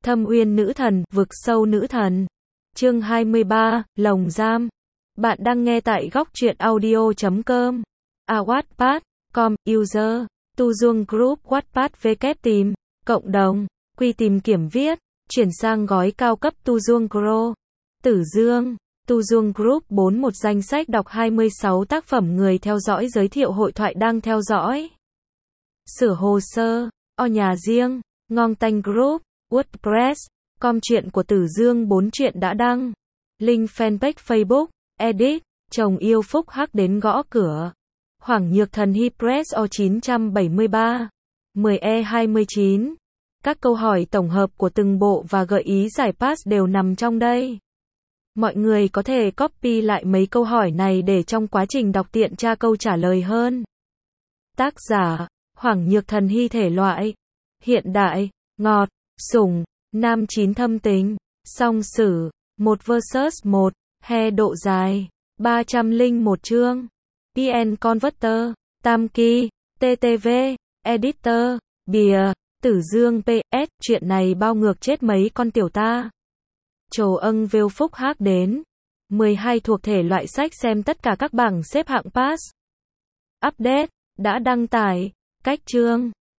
Thâm Uyên Nữ Thần, Vực Sâu Nữ Thần. Chương 23, Lồng Giam. Bạn đang nghe tại góc truyện audio.com. Wattpad, com, user, Tu Dương Group Wattpad web tìm, cộng đồng, quy tìm kiểm viết, chuyển sang gói cao cấp Tu Dương Pro. Tử Dương, Tu Dương Group 41 danh sách đọc 26 tác phẩm người theo dõi giới thiệu hội thoại đang theo dõi. Sửa hồ sơ, nhà riêng, Ngon Tanh Group, WordPress, com chuyện của Tử Dương 4 chuyện đã đăng. Link fanpage Facebook, edit, chồng yêu Phúc Hắc đến gõ cửa. Hoảng Nhược Thần Hy Press O 973. 10E29. Các câu hỏi tổng hợp của từng bộ và gợi ý giải pass đều nằm trong đây. Mọi người có thể copy lại mấy câu hỏi này để trong quá trình đọc tiện tra câu trả lời hơn. Tác giả, Hoảng Nhược Thần Hy thể loại, hiện đại, ngọt, sủng, nam chín thâm tính, song sử, 1 vs 1, he độ dài, 301 chương, PN Converter, Tam Kỳ, TTV, Editor, Bìa, Tử Dương PS, chuyện này bao ngược chết mấy con tiểu ta. Trồ âng vêu Phúc Hắc đến. 12 thuộc thể loại sách xem tất cả các bảng xếp hạng pass. Update, đã đăng tải, cách chương.